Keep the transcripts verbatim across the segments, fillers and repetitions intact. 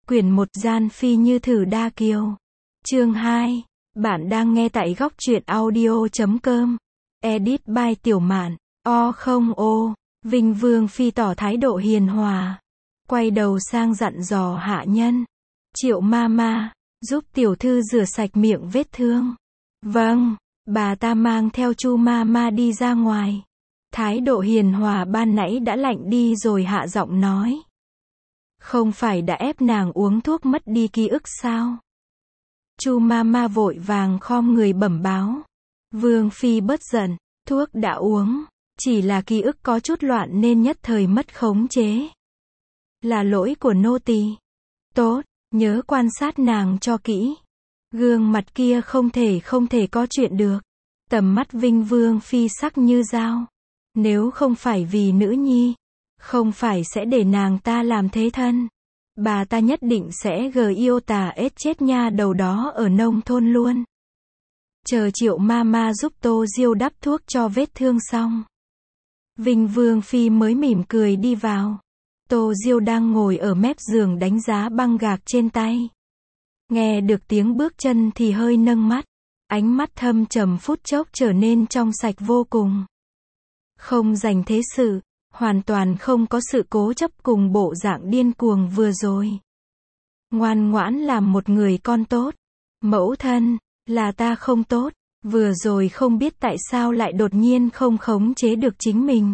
Quyển một Gian Phi Như Thử Đa Kiều. Chương hai. Bạn đang nghe tại góc truyện audio chấm com. Edit by Tiểu Mạn. O không ô. Vinh Vương Phi tỏ thái độ hiền hòa. Quay đầu sang dặn dò hạ nhân. Triệu ma ma, giúp tiểu thư rửa sạch miệng vết thương. Vâng. Bà ta mang theo Chu ma ma đi ra ngoài. Thái độ hiền hòa ban nãy đã lạnh đi rồi, hạ giọng nói. Không phải đã ép nàng uống thuốc mất đi ký ức sao? Chu ma ma vội vàng khom người bẩm báo. Vương Phi bớt giận, thuốc đã uống, chỉ là ký ức có chút loạn nên nhất thời mất khống chế. Là lỗi của nô tỳ. Tốt, nhớ quan sát nàng cho kỹ. Gương mặt kia không thể không thể có chuyện được. Tầm mắt Vinh Vương Phi sắc như dao. Nếu không phải vì nữ nhi, không phải sẽ để nàng ta làm thế thân. Bà ta nhất định sẽ gờ yêu tà ết chết nha đầu đó ở nông thôn luôn. Chờ Triệu ma ma giúp Tô Diêu đắp thuốc cho vết thương xong, Vinh Vương Phi mới mỉm cười đi vào. Tô Diêu đang ngồi ở mép giường đánh giá băng gạc trên tay. Nghe được tiếng bước chân thì hơi nâng mắt. Ánh mắt thâm trầm phút chốc trở nên trong sạch vô cùng. Không dành thế sự, hoàn toàn không có sự cố chấp cùng bộ dạng điên cuồng vừa rồi. Ngoan ngoãn làm một người con tốt. Mẫu thân, là ta không tốt, vừa rồi không biết tại sao lại đột nhiên không khống chế được chính mình.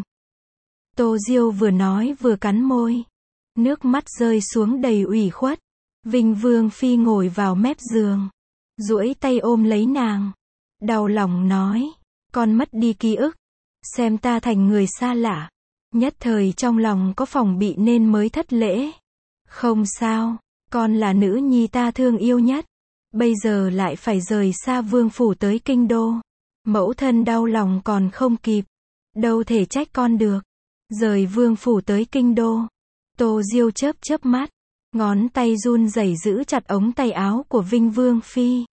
Tô Diêu vừa nói vừa cắn môi. Nước mắt rơi xuống đầy ủy khuất. Vinh Vương Phi ngồi vào mép giường, duỗi tay ôm lấy nàng. Đau lòng nói, con mất đi ký ức, xem ta thành người xa lạ. Nhất thời trong lòng có phòng bị nên mới thất lễ. Không sao, con là nữ nhi ta thương yêu nhất. Bây giờ lại phải rời xa vương phủ tới kinh đô. Mẫu thân đau lòng còn không kịp. Đâu thể trách con được. Rời vương phủ tới kinh đô. Tô Diêu chớp chớp mắt. Ngón tay run rẩy giữ chặt ống tay áo của Vinh Vương Phi.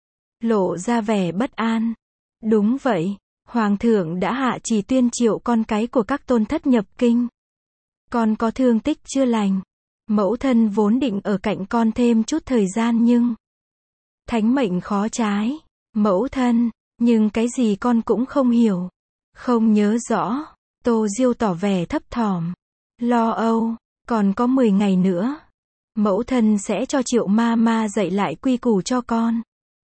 Lộ ra vẻ bất an. Đúng vậy. Hoàng thượng đã hạ chỉ tuyên triệu con cái của các tôn thất nhập kinh. Con có thương tích chưa lành. Mẫu thân vốn định ở cạnh con thêm chút thời gian nhưng thánh mệnh khó trái. Mẫu thân, nhưng cái gì con cũng không hiểu. Không nhớ rõ. Tô Diêu tỏ vẻ thấp thỏm. Lo âu, còn có mười ngày nữa. Mẫu thân sẽ cho Triệu ma ma dạy lại quy củ cho con.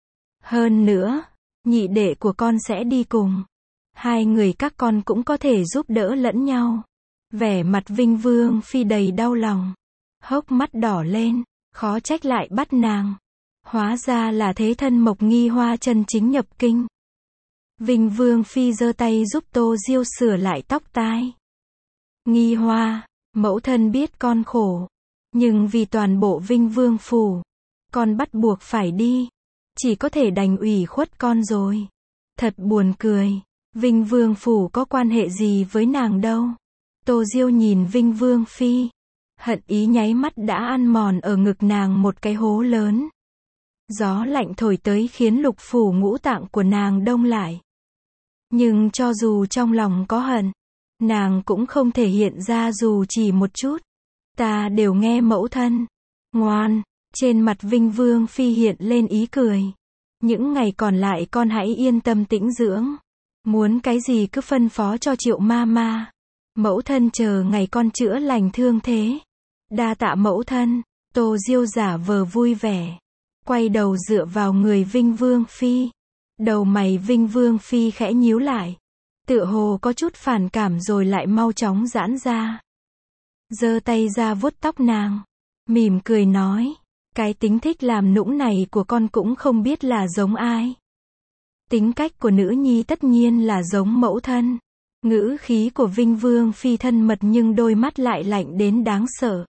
Hơn nữa, nhị đệ của con sẽ đi cùng. Hai người các con cũng có thể giúp đỡ lẫn nhau. Vẻ mặt Vinh Vương Phi đầy đau lòng. Hốc mắt đỏ lên, khó trách lại bắt nàng. Hóa ra là thế thân Mộc Nghi Hoa chân chính nhập kinh. Vinh Vương Phi giơ tay giúp Tô Diêu sửa lại tóc tai. Nghi Hoa, mẫu thân biết con khổ. Nhưng vì toàn bộ Vinh Vương phủ, con bắt buộc phải đi. Chỉ có thể đành ủy khuất con rồi. Thật buồn cười. Vinh Vương phủ có quan hệ gì với nàng đâu. Tô Diêu nhìn Vinh Vương Phi. Hận ý nháy mắt đã ăn mòn ở ngực nàng một cái hố lớn. Gió lạnh thổi tới khiến lục phủ ngũ tạng của nàng đông lại. Nhưng cho dù trong lòng có hận, nàng cũng không thể hiện ra dù chỉ một chút. Ta đều nghe mẫu thân. Ngoan. Trên mặt Vinh Vương Phi hiện lên ý cười. Những ngày còn lại con hãy yên tâm tĩnh dưỡng. Muốn cái gì cứ phân phó cho Triệu ma ma. Mẫu thân chờ ngày con chữa lành thương thế. Đa tạ mẫu thân. Tô Diêu giả vờ vui vẻ. Quay đầu dựa vào người Vinh Vương Phi. Đầu mày Vinh Vương Phi khẽ nhíu lại. Tựa hồ có chút phản cảm rồi lại mau chóng giãn ra. Giơ tay ra vuốt tóc nàng. Mỉm cười nói. Cái tính thích làm nũng này của con cũng không biết là giống ai. Tính cách của nữ nhi tất nhiên là giống mẫu thân. Ngữ khí của Vinh Vương Phi thân mật nhưng đôi mắt lại lạnh đến đáng sợ.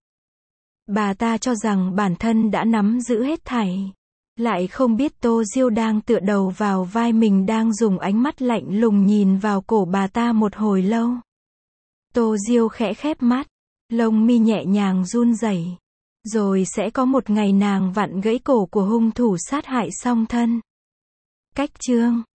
Bà ta cho rằng bản thân đã nắm giữ hết thảy. Lại không biết Tô Diêu đang tựa đầu vào vai mình đang dùng ánh mắt lạnh lùng nhìn vào cổ bà ta một hồi lâu. Tô Diêu khẽ khép mắt. Lông mi nhẹ nhàng run rẩy. Rồi sẽ có một ngày nàng vặn gãy cổ của hung thủ sát hại song thân. Cách chương